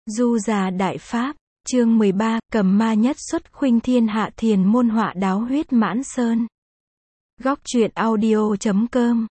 Du già Đại Pháp, chương 13, cầm ma nhất xuất khuynh thiên hạ thiền môn họa đáo huyết mãn sơn. Góc truyện audio.com.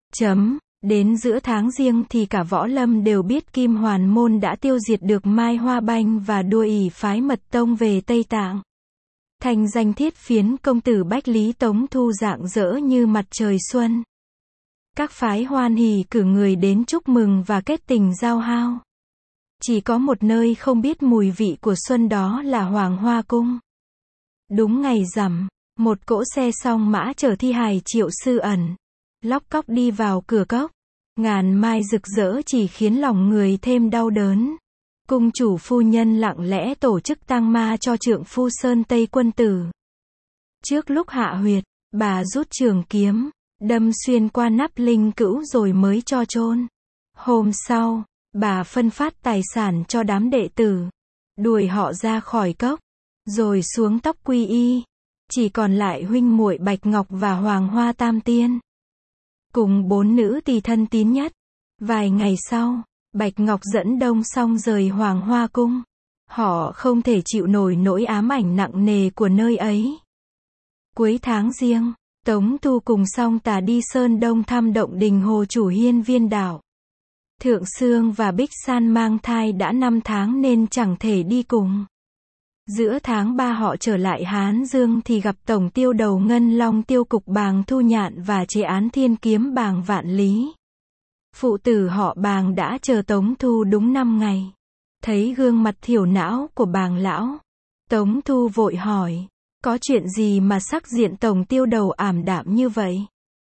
Đến giữa tháng Giêng thì cả võ lâm đều biết Kim Hoàn Môn đã tiêu diệt được Mai Hoa Banh và đua ỷ phái Mật Tông về Tây Tạng. Thành danh thiết phiến công tử Bách Lý Tống Thu rạng rỡ như mặt trời xuân. Các phái hoan hỉ cử người đến chúc mừng và kết tình giao hao. Chỉ có một nơi không biết mùi vị của xuân, đó là Hoàng Hoa Cung. Đúng ngày rằm, một cỗ xe song mã chở thi hài Triệu Sư Ẩn, lóc cóc đi vào cửa cốc. Ngàn mai rực rỡ chỉ khiến lòng người thêm đau đớn. Cung chủ phu nhân lặng lẽ tổ chức tang ma cho trượng phu Sơn Tây quân tử. Trước lúc hạ huyệt, bà rút trường kiếm, đâm xuyên qua nắp linh cữu rồi mới cho chôn. Hôm sau, bà phân phát tài sản cho đám đệ tử, đuổi họ ra khỏi cốc, rồi xuống tóc quy y. Chỉ còn lại huynh muội Bạch Ngọc và Hoàng Hoa Tam Tiên, cùng 4 nữ tỳ thân tín nhất. Vài ngày sau, Bạch Ngọc dẫn Đông Song rời Hoàng Hoa Cung. Họ không thể chịu nổi nỗi ám ảnh nặng nề của nơi ấy. Cuối tháng Giêng, Tống Thu cùng Song Tà đi Sơn Đông thăm động đình Hồ Chủ Hiên Viên Đảo. Thượng Sương và Bích San mang thai đã 5 tháng nên chẳng thể đi cùng. Giữa tháng 3 họ trở lại Hán Dương thì gặp Tổng Tiêu Đầu Ngân Long Tiêu Cục Bàng Thu Nhạn và chế án Thiên Kiếm Bàng Vạn Lý. Phụ tử họ Bàng đã chờ Tống Thu đúng 5 ngày. Thấy gương mặt thiểu não của Bàng lão, Tống Thu vội hỏi, có chuyện gì mà sắc diện Tổng Tiêu Đầu ảm đạm như vậy?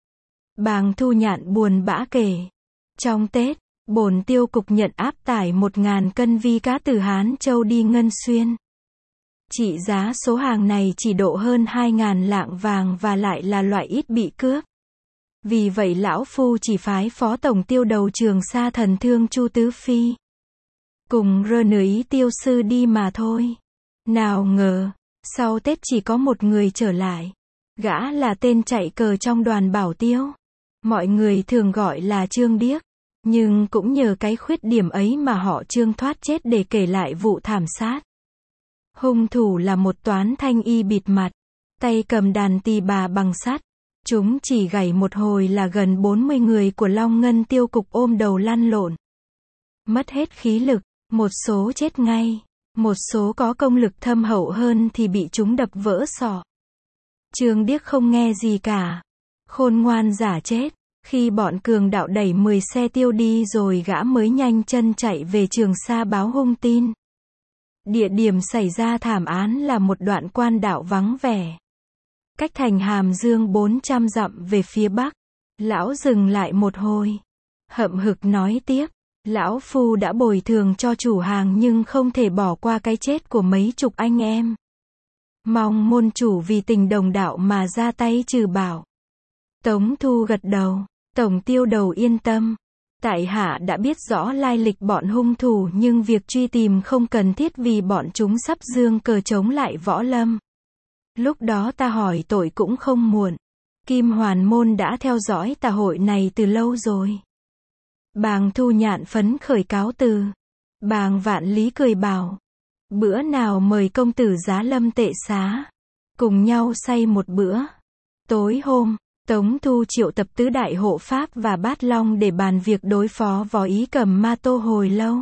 Bàng Thu Nhạn buồn bã kể, trong Tết, bổn Tiêu Cục nhận áp tải 1.000 cân vi cá từ Hán Châu đi Ngân Xuyên. Trị giá số hàng này chỉ độ hơn 2.000 lạng vàng và lại là loại ít bị cướp. Vì vậy lão phu chỉ phái Phó Tổng Tiêu Đầu Trường Sa Thần Thương Chu Tứ Phi cùng Ý Tiêu Sư đi mà thôi. Nào ngờ, sau Tết chỉ có một người trở lại. Gã là tên chạy cờ trong đoàn Bảo Tiêu. Mọi người thường gọi là Trương Điếc. Nhưng cũng nhờ cái khuyết điểm ấy mà họ Trương thoát chết để kể lại vụ thảm sát. Hung thủ là một toán thanh y bịt mặt, tay cầm đàn tỳ bà bằng sắt. Chúng chỉ gảy một hồi là gần 40 người của Long Ngân Tiêu Cục ôm đầu lăn lộn. Mất hết khí lực, một số chết ngay, một số có công lực thâm hậu hơn thì bị chúng đập vỡ sọ. Trương Điếc không nghe gì cả, khôn ngoan giả chết. Khi bọn cường đạo đẩy 10 xe tiêu đi rồi gã mới nhanh chân chạy về Trường Sa báo hung tin. Địa điểm xảy ra thảm án là một đoạn quan đạo vắng vẻ, cách thành Hàm Dương 400 dặm về phía bắc. Lão dừng lại một hồi, hậm hực nói tiếp, lão phu đã bồi thường cho chủ hàng nhưng không thể bỏ qua cái chết của mấy chục anh em. Mong môn chủ vì tình đồng đạo mà ra tay trừ bảo. Tống Thu gật đầu, Tổng Tiêu Đầu yên tâm. Tại hạ đã biết rõ lai lịch bọn hung thủ nhưng việc truy tìm không cần thiết vì bọn chúng sắp giương cờ chống lại võ lâm. Lúc đó ta hỏi tội cũng không muộn. Kim Hoàn Môn đã theo dõi tà hội này từ lâu rồi. Bàng Thu Nhạn phấn khởi cáo từ. Bàng Vạn Lý cười bảo, bữa nào mời công tử giá lâm tệ xá, cùng nhau say một bữa. Tối hôm, Tống Thu triệu tập tứ đại hộ pháp và Bát Long để bàn việc đối phó võ ý cầm ma Tô hồi lâu.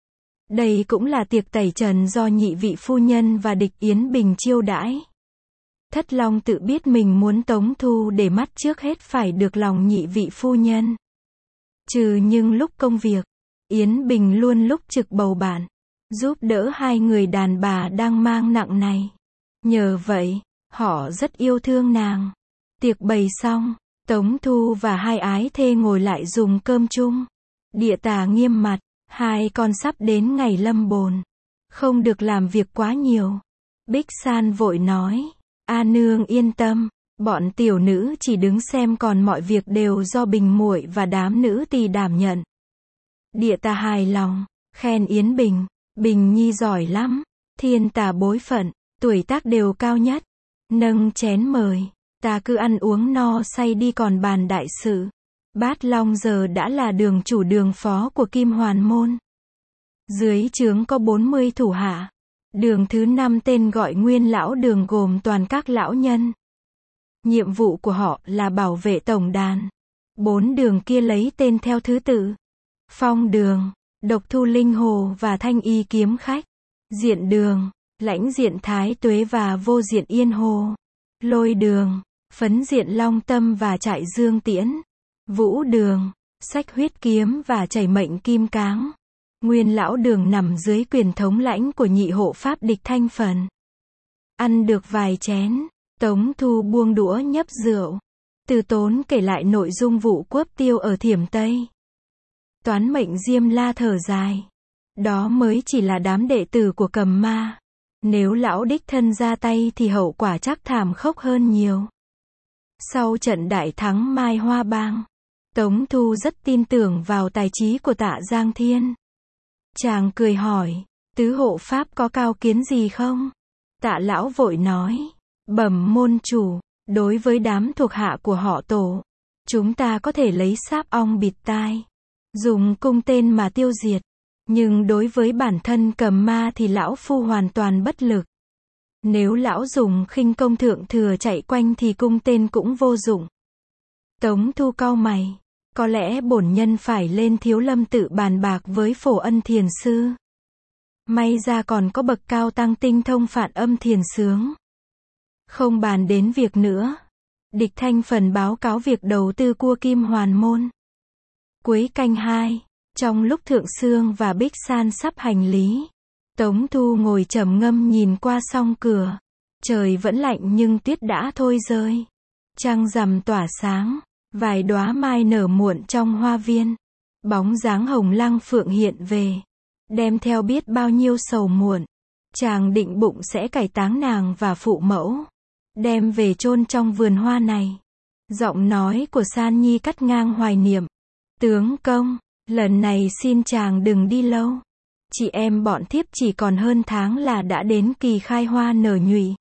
Đây cũng là tiệc tẩy trần do nhị vị phu nhân và địch Yến Bình chiêu đãi. Thất Long tự biết mình muốn Tống Thu để mắt trước hết phải được lòng nhị vị phu nhân. Trừ nhưng lúc công việc, Yến Bình luôn lúc trực bầu bạn, giúp đỡ hai người đàn bà đang mang nặng này. Nhờ vậy, họ rất yêu thương nàng. Tiệc bày xong, Tống Thu và hai ái thê ngồi lại dùng cơm chung. Địa Tà nghiêm mặt, hai con sắp đến ngày lâm bồn, không được làm việc quá nhiều. Bích San vội nói, A nương yên tâm, bọn tiểu nữ chỉ đứng xem còn mọi việc đều do Bình muội và đám nữ tỳ đảm nhận. Địa Tà hài lòng, khen Yến Bình, Bình nhi giỏi lắm, thiên tà bối phận, tuổi tác đều cao nhất. Nâng chén mời. Ta cứ ăn uống no say đi còn bàn đại sự. Bát Long giờ đã là đường chủ đường phó của Kim Hoàn Môn. Dưới trướng có 40 thủ hạ. Đường thứ 5 tên gọi Nguyên Lão Đường gồm toàn các lão nhân. Nhiệm vụ của họ là bảo vệ tổng đàn. 4 đường kia lấy tên theo thứ tự. Phong Đường, Độc Thu Linh Hồ và Thanh Y Kiếm Khách. Diện Đường, Lãnh Diện Thái Tuế và Vô Diện Yên Hồ. Lôi Đường, Phấn Diện Long Tâm và Trại Dương Tiễn. Vũ Đường, Sách Huyết Kiếm và Chảy Mệnh Kim Cáng. Nguyên Lão Đường nằm dưới quyền thống lãnh của nhị hộ pháp Địch Thanh Phần. Ăn được vài chén, Tống Thu buông đũa nhấp rượu. Từ Tốn kể lại nội dung vụ cướp tiêu ở Thiểm Tây. Toán Mệnh Diêm La thở dài. Đó mới chỉ là đám đệ tử của Cầm Ma. Nếu lão đích thân ra tay thì hậu quả chắc thảm khốc hơn nhiều. Sau trận đại thắng Mai Hoa Bang, Tống Thu rất tin tưởng vào tài trí của Tạ Giang Thiên. Chàng cười hỏi, tứ hộ pháp có cao kiến gì không? Tạ lão vội nói, bẩm môn chủ, đối với đám thuộc hạ của họ Tổ, chúng ta có thể lấy sáp ong bịt tai, dùng cung tên mà tiêu diệt. Nhưng đối với bản thân Cầm Ma thì lão phu hoàn toàn bất lực. Nếu lão dùng khinh công thượng thừa chạy quanh thì cung tên cũng vô dụng. Tống Thu cau mày. Có lẽ bổn nhân phải lên Thiếu Lâm tự bàn bạc với Phổ Ân Thiền Sư. May ra còn có bậc cao tăng tinh thông phản âm thiền sướng. Không bàn đến việc nữa. Địch Thanh Phần báo cáo việc đầu tư cua Kim Hoàn Môn. Cuối canh 2, trong lúc Thượng Sương và Bích San sắp hành lý, Tống Thu ngồi trầm ngâm nhìn qua song cửa. Trời vẫn lạnh nhưng tuyết đã thôi rơi. Trăng rằm tỏa sáng. Vài đóa mai nở muộn trong hoa viên. Bóng dáng Hồng Lăng Phượng hiện về. Đem theo biết bao nhiêu sầu muộn. Chàng định bụng sẽ cải táng nàng và phụ mẫu. Đem về chôn trong vườn hoa này. Giọng nói của San Nhi cắt ngang hoài niệm. Tướng công, lần này xin chàng đừng đi lâu. Chị em bọn thiếp chỉ còn hơn tháng là đã đến kỳ khai hoa nở nhụy.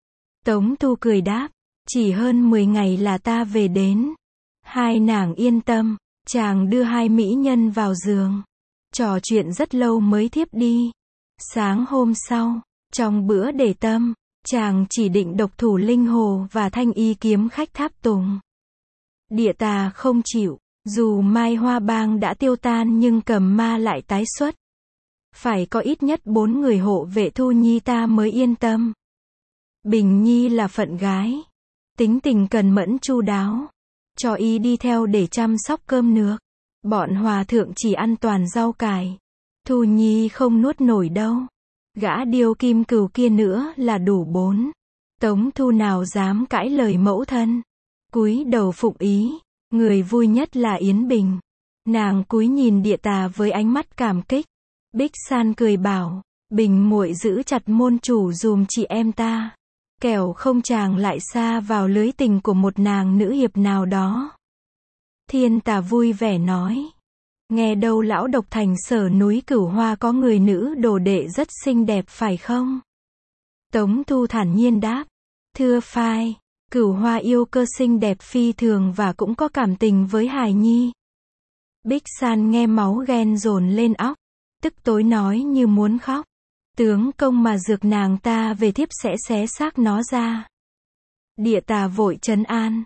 Tống Thu cười đáp, chỉ hơn 10 ngày là ta về đến. Hai nàng yên tâm, chàng đưa hai mỹ nhân vào giường. Trò chuyện rất lâu mới thiếp đi. Sáng hôm sau, trong bữa để tâm, chàng chỉ định Độc Thủ Linh Hồ và Thanh Y Kiếm Khách tháp tùng. Địa Tà không chịu, dù Mai Hoa Bang đã tiêu tan nhưng Cầm Ma lại tái xuất. Phải có ít nhất 4 người hộ vệ Thu Nhi ta mới yên tâm. Bình Nhi là phận gái, tính tình cần mẫn chu đáo. Cho y đi theo để chăm sóc cơm nước. Bọn hòa thượng chỉ ăn toàn rau cải. Thu Nhi không nuốt nổi đâu. Gã điêu kim cừu kia nữa là đủ 4. Tống Thu nào dám cãi lời mẫu thân. Cúi đầu phụng ý. Người vui nhất là Yến Bình. Nàng cúi nhìn Địa Tà với ánh mắt cảm kích. Bích San cười bảo, Bình muội giữ chặt môn chủ dùm chị em ta. Kẻo không chàng lại xa vào lưới tình của một nàng nữ hiệp nào đó. Thiên Tà vui vẻ nói. Nghe đâu lão Độc Thành Sở núi Cửu Hoa có người nữ đồ đệ rất xinh đẹp phải không? Tống Thu thản nhiên đáp. Thưa phai, Cửu Hoa yêu cơ xinh đẹp phi thường và cũng có cảm tình với Hải Nhi. Bích San nghe máu ghen dồn lên óc. Tức tối nói như muốn khóc. Tướng công mà dược nàng ta về thiếp sẽ xé xác nó ra. Địa Tà vội trấn an.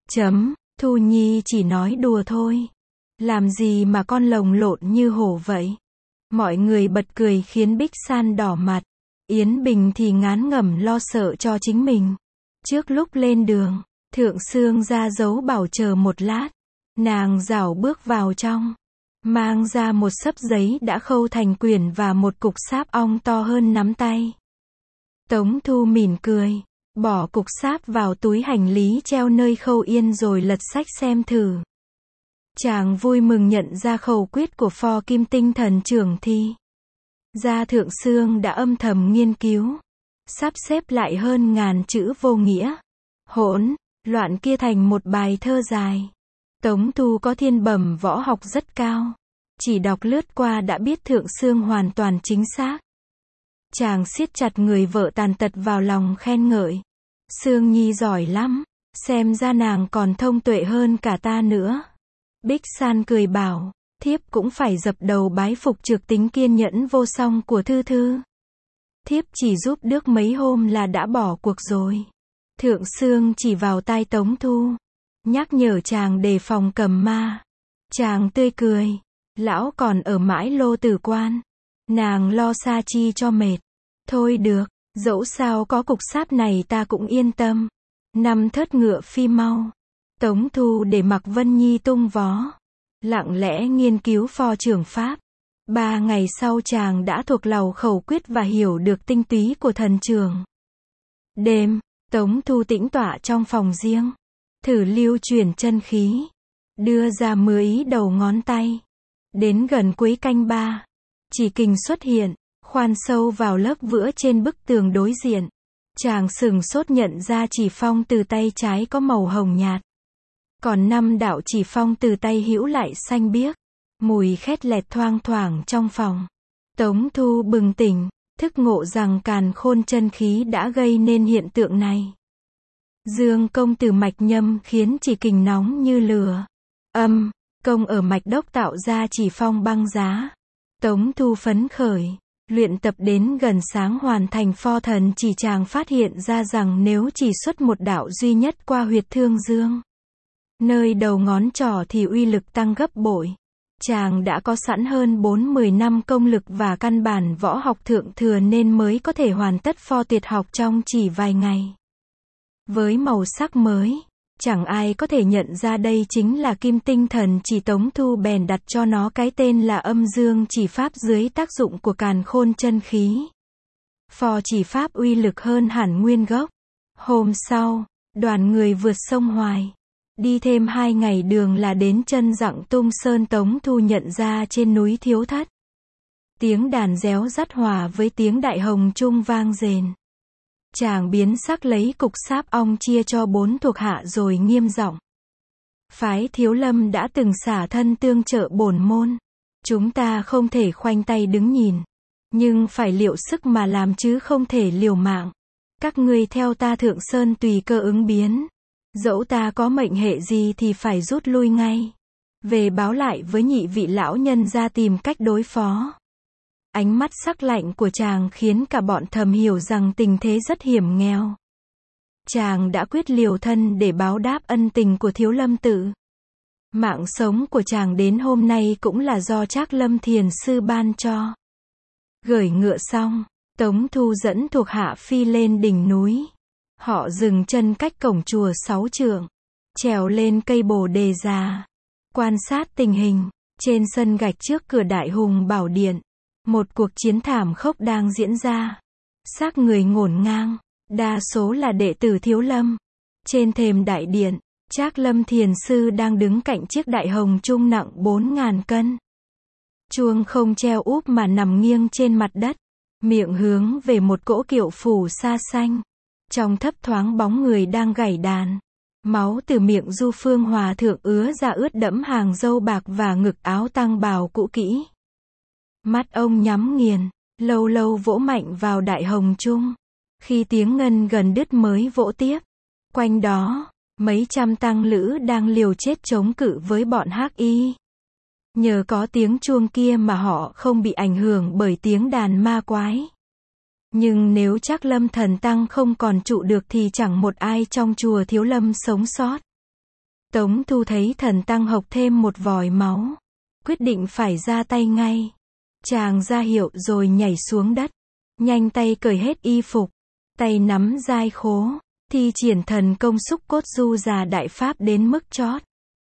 Thu Nhi chỉ nói đùa thôi. Làm gì mà con lồng lộn như hổ vậy? Mọi người bật cười khiến Bích San đỏ mặt. Yến Bình thì ngán ngẩm lo sợ cho chính mình. Trước lúc lên đường, Thượng Sương ra dấu bảo chờ một lát. Nàng rảo bước vào trong. Mang ra một xấp giấy đã khâu thành quyển và một cục sáp ong to hơn nắm tay. Tống Thu mỉm cười, bỏ cục sáp vào túi hành lý treo nơi khâu yên rồi lật sách xem thử. Chàng vui mừng nhận ra khẩu quyết của Phò Kim Tinh Thần Trưởng Thi. Gia Thượng Sương đã âm thầm nghiên cứu, sắp xếp lại hơn 1000 chữ vô nghĩa, hỗn loạn kia thành một bài thơ dài. Tống Thu có thiên bẩm võ học rất cao. Chỉ đọc lướt qua đã biết Thượng Sương hoàn toàn chính xác. Chàng siết chặt người vợ tàn tật vào lòng khen ngợi. Sương Nhi giỏi lắm. Xem ra nàng còn thông tuệ hơn cả ta nữa. Bích San cười bảo. thiếp cũng phải dập đầu bái phục trực tính kiên nhẫn vô song của Thư Thư. Thiếp chỉ giúp đước mấy hôm là đã bỏ cuộc rồi. Thượng Sương chỉ vào tai Tống Thu, nhắc nhở chàng đề phòng cầm ma. Chàng tươi cười, lão còn ở mãi Lô Tử Quan, nàng lo xa chi cho mệt. Thôi được, dẫu sao có cục sáp này ta cũng yên tâm. Năm thớt ngựa phi mau. Tống Thu để mặc Vân Nhi tung vó, lặng lẽ nghiên cứu phò trưởng pháp. 3 ngày sau chàng đã thuộc lầu khẩu quyết và hiểu được tinh túy của thần trường. Đêm, Tống Thu tĩnh tọa trong phòng riêng, thử lưu chuyển chân khí, đưa ra 10 đầu ngón tay. Đến gần cuối canh 3, chỉ kình xuất hiện, khoan sâu vào lớp vữa trên bức tường đối diện. Chàng sừng sốt nhận ra chỉ phong từ tay trái có màu hồng nhạt, còn 5 đạo chỉ phong từ tay hữu lại xanh biếc. Mùi khét lẹt thoang thoảng trong phòng. Tống Thu bừng tỉnh, thức ngộ rằng càn khôn chân khí đã gây nên hiện tượng này. Dương công từ mạch nhâm khiến chỉ kình nóng như lửa. Âm công ở mạch đốc tạo ra chỉ phong băng giá. Tống Thu phấn khởi, luyện tập đến gần sáng hoàn thành pho thần chỉ, chàng phát hiện ra rằng nếu chỉ xuất một đạo duy nhất qua huyệt thương dương, nơi đầu ngón trỏ, thì uy lực tăng gấp bội. Chàng đã có sẵn hơn 40 năm công lực và căn bản võ học thượng thừa nên mới có thể hoàn tất pho tuyệt học trong chỉ vài ngày. Với màu sắc mới, chẳng ai có thể nhận ra đây chính là kim tinh thần chỉ. Tống Thu bèn đặt cho nó cái tên là âm dương chỉ pháp dưới tác dụng của càn khôn chân khí. Phò chỉ pháp uy lực hơn hẳn nguyên gốc. Hôm sau, đoàn người vượt sông Hoài. Đi thêm 2 ngày đường là đến chân Dặng Tung Sơn. Tống Thu nhận ra trên núi Thiếu Thất, tiếng đàn réo rắt hòa với tiếng đại hồng trung vang rền. Chàng biến sắc lấy cục sáp ong chia cho 4 thuộc hạ rồi nghiêm giọng: phái Thiếu Lâm đã từng xả thân tương trợ bổn môn. Chúng ta không thể khoanh tay đứng nhìn, nhưng phải liệu sức mà làm chứ không thể liều mạng. Các ngươi theo ta Thượng Sơn tùy cơ ứng biến. Dẫu ta có mệnh hệ gì thì phải rút lui ngay. Về báo lại với nhị vị lão nhân ra tìm cách đối phó. Ánh mắt sắc lạnh của chàng khiến cả bọn thầm hiểu rằng tình thế rất hiểm nghèo. Chàng đã quyết liều thân để báo đáp ân tình của Thiếu Lâm tự. Mạng sống của chàng đến hôm nay cũng là do Trác Lâm Thiền sư ban cho. Gởi ngựa xong, Tống Thu dẫn thuộc hạ phi lên đỉnh núi. Họ dừng chân cách cổng chùa 6 trượng, trèo lên cây bồ đề già, quan sát tình hình. Trên sân gạch trước cửa Đại Hùng Bảo Điện, một cuộc chiến thảm khốc đang diễn ra. Xác người ngổn ngang, đa số là đệ tử Thiếu Lâm. Trên thềm đại điện, Trác Lâm Thiền sư đang đứng cạnh chiếc đại hồng trung nặng 4.000 cân. Chuông không treo úp mà nằm nghiêng trên mặt đất, miệng hướng về một cỗ kiệu phủ sa xanh. Trong thấp thoáng bóng người đang gảy đàn. Máu từ miệng Du Phương Hòa thượng ứa ra ướt đẫm hàng râu bạc và ngực áo tăng bào cũ kỹ. Mắt ông nhắm nghiền, lâu lâu vỗ mạnh vào đại hồng trung. Khi tiếng ngân gần đứt mới vỗ tiếp. Quanh đó, mấy trăm tăng lữ đang liều chết chống cự với bọn hắc y. Nhờ có tiếng chuông kia mà họ không bị ảnh hưởng bởi tiếng đàn ma quái. Nhưng nếu Trác Lâm thần tăng không còn trụ được thì chẳng một ai trong chùa Thiếu Lâm sống sót. Tống Thu thấy thần tăng hộc thêm một vòi máu, quyết định phải ra tay ngay. Chàng ra hiệu rồi nhảy xuống đất, nhanh tay cởi hết y phục, tay nắm dai khố, thi triển thần công xúc cốt du già đại pháp đến mức chót.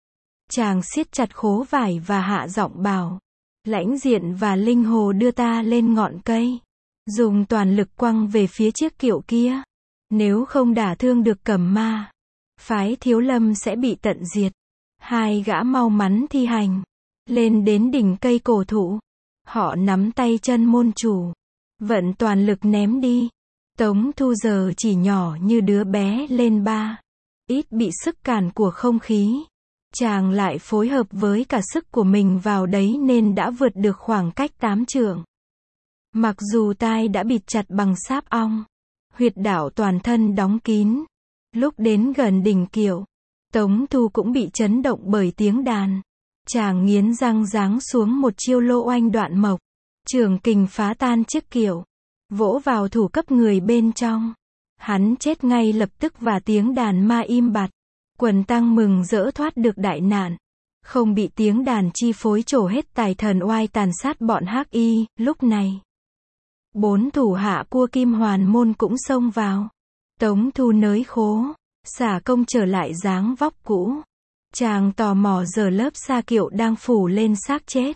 Chàng siết chặt khố vải và hạ giọng bảo: Lãnh Diện và Linh Hồ đưa ta lên ngọn cây, dùng toàn lực quăng về phía chiếc kiệu kia. Nếu không đả thương được Cẩm Ma, phái Thiếu Lâm sẽ bị tận diệt. Hai gã mau mắn thi hành, lên đến đỉnh cây cổ thụ. Họ nắm tay chân môn chủ, vận toàn lực ném đi. Tống Thu giờ chỉ nhỏ như đứa bé lên 3, ít bị sức cản của không khí. Chàng lại phối hợp với cả sức của mình vào đấy nên đã vượt được khoảng cách 8 trượng. Mặc dù tai đã bịt chặt bằng sáp ong, huyệt đạo toàn thân đóng kín. Lúc đến gần đỉnh kiệu, Tống Thu cũng bị chấn động bởi tiếng đàn. Chàng nghiến răng giáng xuống một chiêu lô oanh đoạn mộc. Trường kình phá tan chiếc kiệu. Vỗ vào thủ cấp người bên trong. Hắn chết ngay lập tức và tiếng đàn ma im bặt. Quần tăng mừng rỡ thoát được đại nạn. Không bị tiếng đàn chi phối trổ hết tài thần oai tàn sát bọn hắc y. Lúc này, 4 thủ hạ cua Kim Hoàn Môn cũng xông vào. Tống Thu nới khố, xả công trở lại dáng vóc cũ. Chàng tò mò giở lớp sa kiệu đang phủ lên xác chết.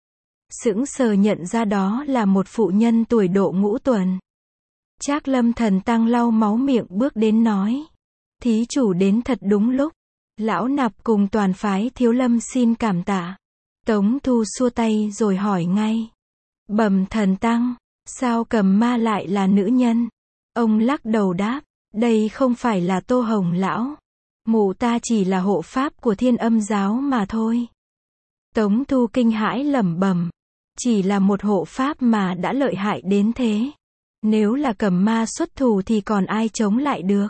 Sững sờ nhận ra đó là một phụ nhân tuổi độ ngũ tuần. Trác Lâm Thần Tăng lau máu miệng bước đến nói. Thí chủ đến thật đúng lúc. Lão Nạp cùng toàn phái Thiếu Lâm xin cảm tạ. Tống Thu xua tay rồi hỏi ngay. Bẩm Thần Tăng, sao Cầm Ma lại là nữ nhân? Ông lắc đầu đáp. Đây không phải là Tô Hồng Lão. Mụ ta chỉ là hộ pháp của Thiên Âm giáo mà thôi. Tống Thu kinh hãi lẩm bẩm. Chỉ là một hộ pháp mà đã lợi hại đến thế. Nếu là Cầm Ma xuất thủ thì còn ai chống lại được?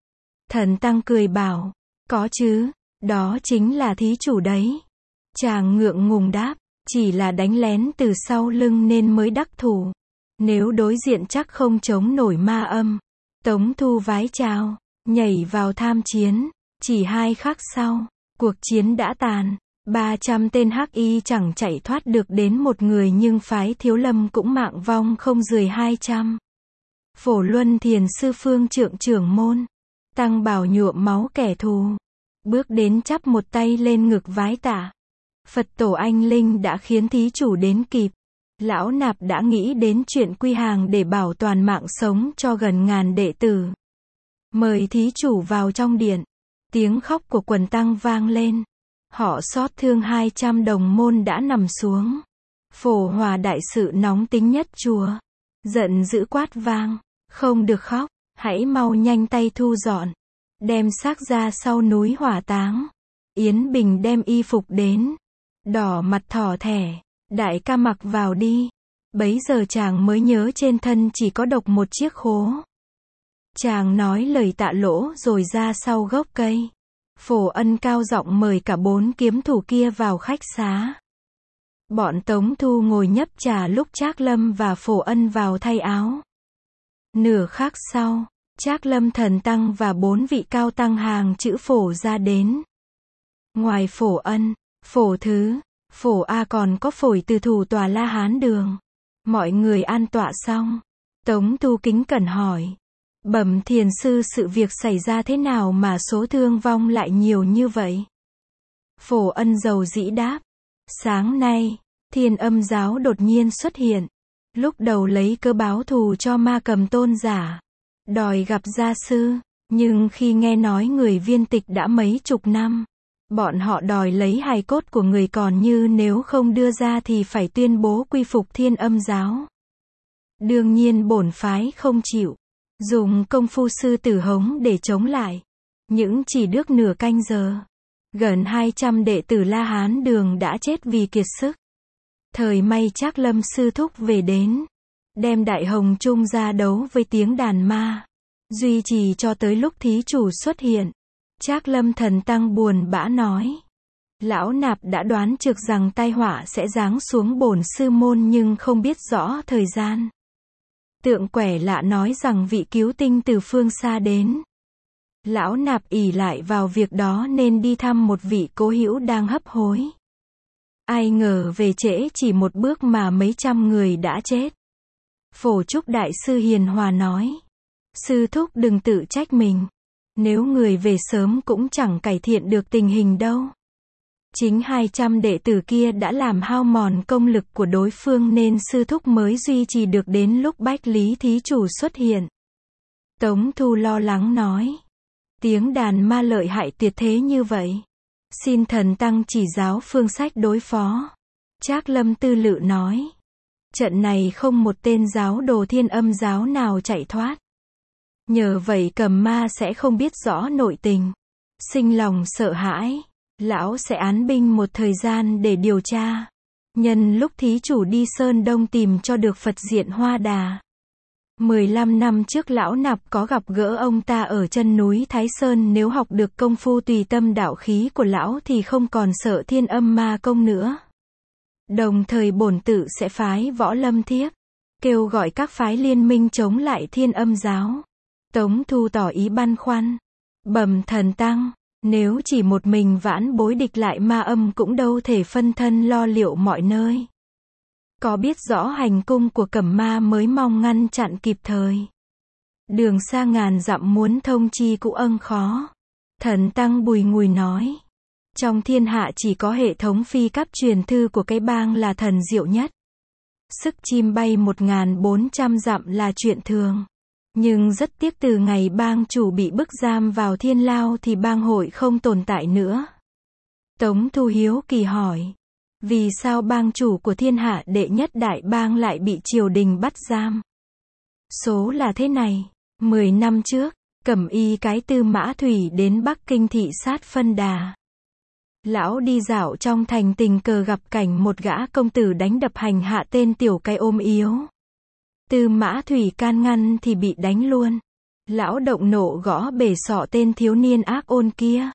Thần Tăng cười bảo. Có chứ, đó chính là thí chủ đấy. Chàng ngượng ngùng đáp. Chỉ là đánh lén từ sau lưng nên mới đắc thủ. Nếu đối diện chắc không chống nổi ma âm. Tống Thu vái chào, nhảy vào tham chiến. Chỉ 2 khắc sau, cuộc chiến đã tàn. 300 tên hắc y chẳng chạy thoát được đến một người nhưng phái Thiếu Lâm cũng mạng vong không dưới 200. Phổ Luân Thiền Sư Phương Trượng trưởng môn, Tăng Bảo nhuộm máu kẻ thù. Bước đến chắp một tay lên ngực vái tạ. Phật tổ anh linh đã khiến thí chủ đến kịp. Lão Nạp đã nghĩ đến chuyện quy hàng để bảo toàn mạng sống cho gần ngàn đệ tử. Mời thí chủ vào trong điện. Tiếng khóc của quần tăng vang lên. Họ xót thương 200 đồng môn đã nằm xuống. Phổ Hòa đại sự nóng tính nhất chùa. Giận dữ quát vang. Không được khóc, hãy mau nhanh tay thu dọn. Đem xác ra sau núi hỏa táng. Yến Bình đem y phục đến. Đỏ mặt thỏ thẻ. Đại ca mặc vào đi. Bấy giờ chàng mới nhớ trên thân chỉ có độc một chiếc khố. Chàng nói lời tạ lỗ rồi ra sau gốc cây. Phổ Ân cao giọng mời cả 4 kiếm thủ kia vào khách xá. Bọn Tống Thu ngồi nhấp trà lúc Trác Lâm và Phổ Ân vào thay áo. Nửa khắc sau, Trác Lâm Thần Tăng và 4 vị cao tăng hàng chữ Phổ ra đến. Ngoài Phổ Ân, Phổ Thứ, Phổ A còn có Phổi từ thủ tòa La Hán Đường. Mọi người an tọa xong. Tống Thu kính cẩn hỏi. Bẩm thiền sư, sự việc xảy ra thế nào mà số thương vong lại nhiều như vậy? Phổ Ân dầu dĩ đáp. Sáng nay, Thiên Âm giáo đột nhiên xuất hiện. Lúc đầu lấy cớ báo thù cho Ma Cầm tôn giả. Đòi gặp gia sư. Nhưng khi nghe nói người viên tịch đã mấy chục năm. Bọn họ đòi lấy hài cốt của người còn, như nếu không đưa ra thì phải tuyên bố quy phục Thiên Âm giáo. Đương nhiên bổn phái không chịu. Dùng công phu sư tử hống để chống lại. Những chỉ được nửa canh giờ. Gần 200 đệ tử La Hán Đường đã chết vì kiệt sức. Thời may Trác Lâm sư thúc về đến. Đem Đại Hồng Trung ra đấu với tiếng đàn ma. Duy trì cho tới lúc thí chủ xuất hiện. Trác Lâm Thần Tăng buồn bã nói. Lão Nạp đã đoán trực rằng tai họa sẽ giáng xuống bổn sư môn nhưng không biết rõ thời gian. Tượng Quẻ Lạ nói rằng vị cứu tinh từ phương xa đến. Lão Nạp ỷ lại vào việc đó nên đi thăm một vị cố hữu đang hấp hối. Ai ngờ về trễ chỉ một bước mà mấy trăm người đã chết. Phổ Trúc đại sư hiền hòa nói. Sư thúc đừng tự trách mình. Nếu người về sớm cũng chẳng cải thiện được tình hình đâu. Chính 200 đệ tử kia đã làm hao mòn công lực của đối phương nên sư thúc mới duy trì được đến lúc Bách Lý thí chủ xuất hiện. Tống Thu lo lắng nói. Tiếng đàn ma lợi hại tuyệt thế như vậy. Xin Thần Tăng chỉ giáo phương sách đối phó. Trác Lâm tư lự nói. Trận này không một tên giáo đồ Thiên Âm giáo nào chạy thoát. Nhờ vậy Cầm Ma sẽ không biết rõ nội tình. Sinh lòng sợ hãi. Lão sẽ án binh một thời gian để điều tra. Nhân lúc thí chủ đi Sơn Đông tìm cho được Phật Diện Hoa Đà. 15 năm trước lão nạp có gặp gỡ ông ta ở chân núi Thái Sơn, nếu học được công phu tùy tâm đạo khí của lão thì không còn sợ Thiên Âm Ma Công nữa. Đồng thời bổn tự sẽ phái Võ Lâm Thiếp, kêu gọi các phái liên minh chống lại Thiên Âm giáo. Tống Thu tỏ ý băn khoăn. Bẩm thần tăng, nếu chỉ một mình vãn bối địch lại ma âm cũng đâu thể phân thân lo liệu mọi nơi. Có biết rõ hành cung của Cẩm Ma mới mong ngăn chặn kịp thời. Đường xa ngàn dặm muốn thông chi cũng khó. Thần tăng bùi ngùi nói. Trong thiên hạ chỉ có hệ thống phi cấp truyền thư của cái bang là thần diệu nhất. Sức chim bay 1400 dặm là chuyện thường. Nhưng rất tiếc từ ngày bang chủ bị bức giam vào thiên lao thì bang hội không tồn tại nữa. Tống Thu hiếu kỳ hỏi. Vì sao bang chủ của thiên hạ đệ nhất đại bang lại bị triều đình bắt giam? Số là thế này. 10 năm trước, Cẩm Y cái Tư Mã Thủy đến Bắc Kinh thị sát Phân Đà. Lão đi dạo trong thành tình cờ gặp cảnh một gã công tử đánh đập hành hạ tên tiểu cái ôm yếu. Tư Mã Thủy can ngăn thì bị đánh luôn. Lão động nộ gõ bể sọ tên thiếu niên ác ôn kia.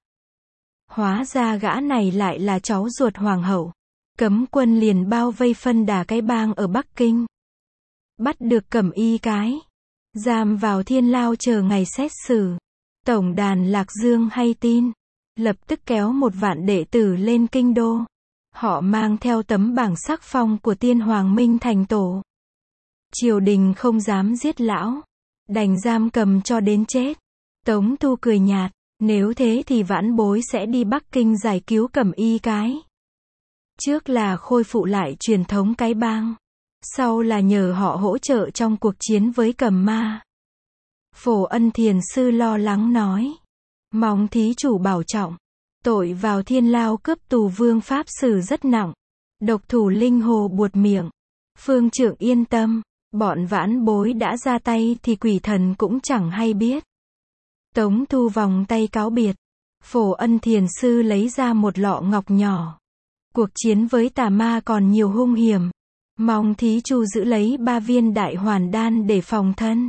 Hóa ra gã này lại là cháu ruột hoàng hậu. Cấm quân liền bao vây Phân Đà cái bang ở Bắc Kinh. Bắt được Cẩm Y cái, giam vào thiên lao chờ ngày xét xử. Tổng đàn Lạc Dương hay tin, lập tức kéo 1 vạn đệ tử lên kinh đô. Họ mang theo tấm bảng sắc phong của tiên hoàng Minh Thành Tổ. Triều đình không dám giết lão, đành giam cầm cho đến chết. Tống Thu cười nhạt, nếu thế thì vãn bối sẽ đi Bắc Kinh giải cứu Cẩm Y cái. Trước là khôi phục lại truyền thống cái bang, sau là nhờ họ hỗ trợ trong cuộc chiến với Cẩm Ma. Phổ Ân Thiền Sư lo lắng nói. Mong thí chủ bảo trọng. Tội vào thiên lao cướp tù vương pháp xử rất nặng. Độc thủ linh hồ buột miệng. Phương trưởng yên tâm, bọn vãn bối đã ra tay thì quỷ thần cũng chẳng hay biết. Tống Thu vòng tay cáo biệt. Phổ Ân Thiền Sư lấy ra một lọ ngọc nhỏ. Cuộc chiến với tà ma còn nhiều hung hiểm. Mong thí chủ giữ lấy 3 viên đại hoàn đan để phòng thân.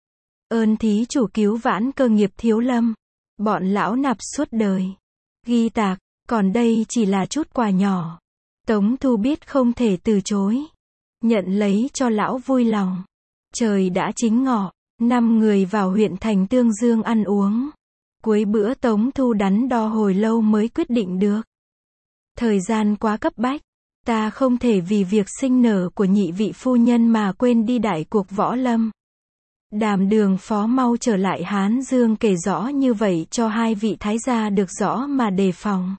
Ơn thí chủ cứu vãn cơ nghiệp thiếu lâm. Bọn lão nạp suốt đời ghi tạc, còn đây chỉ là chút quà nhỏ. Tống Thu biết không thể từ chối. Nhận lấy cho lão vui lòng. Trời đã chính ngọ, 5 người vào huyện thành Tương Dương ăn uống. Cuối bữa Tống Thu đắn đo hồi lâu mới quyết định được. Thời gian quá cấp bách. Ta không thể vì việc sinh nở của nhị vị phu nhân mà quên đi đại cuộc võ lâm. Đàm Đường phó mau trở lại Hán Dương kể rõ như vậy cho 2 vị thái gia được rõ mà đề phòng.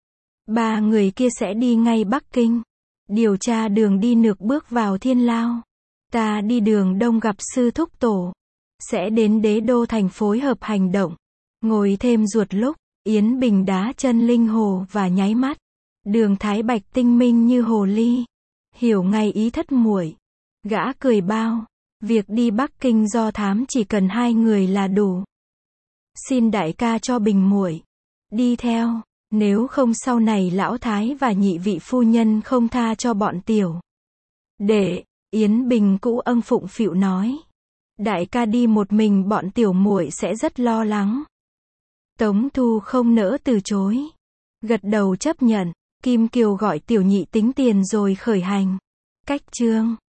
3 người kia sẽ đi ngay Bắc Kinh. Điều tra đường đi nược bước vào thiên lao. Ta đi đường đông gặp sư thúc tổ. Sẽ đến đế đô thành phối hợp hành động. Ngồi thêm ruột lúc, Yến Bình đá chân linh hồ và nháy mắt. Đường Thái Bạch tinh minh như hồ ly. Hiểu ngay ý thất muội. Gã cười bao. Việc đi Bắc Kinh do thám chỉ cần 2 người là đủ. Xin đại ca cho Bình muội đi theo, nếu không sau này lão thái và nhị vị phu nhân không tha cho bọn tiểu. Để, Yến Bình cũ phụng phịu nói. Đại ca đi một mình bọn tiểu muội sẽ rất lo lắng. Tống Thu không nỡ từ chối. Gật đầu chấp nhận, Kim Kiều gọi tiểu nhị tính tiền rồi khởi hành. Cách chương